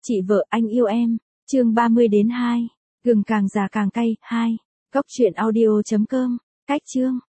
Chị vợ anh yêu em, chương 30 đến 2. Gừng càng già càng cay, 2. Cốc truyện audio.com, cách chương.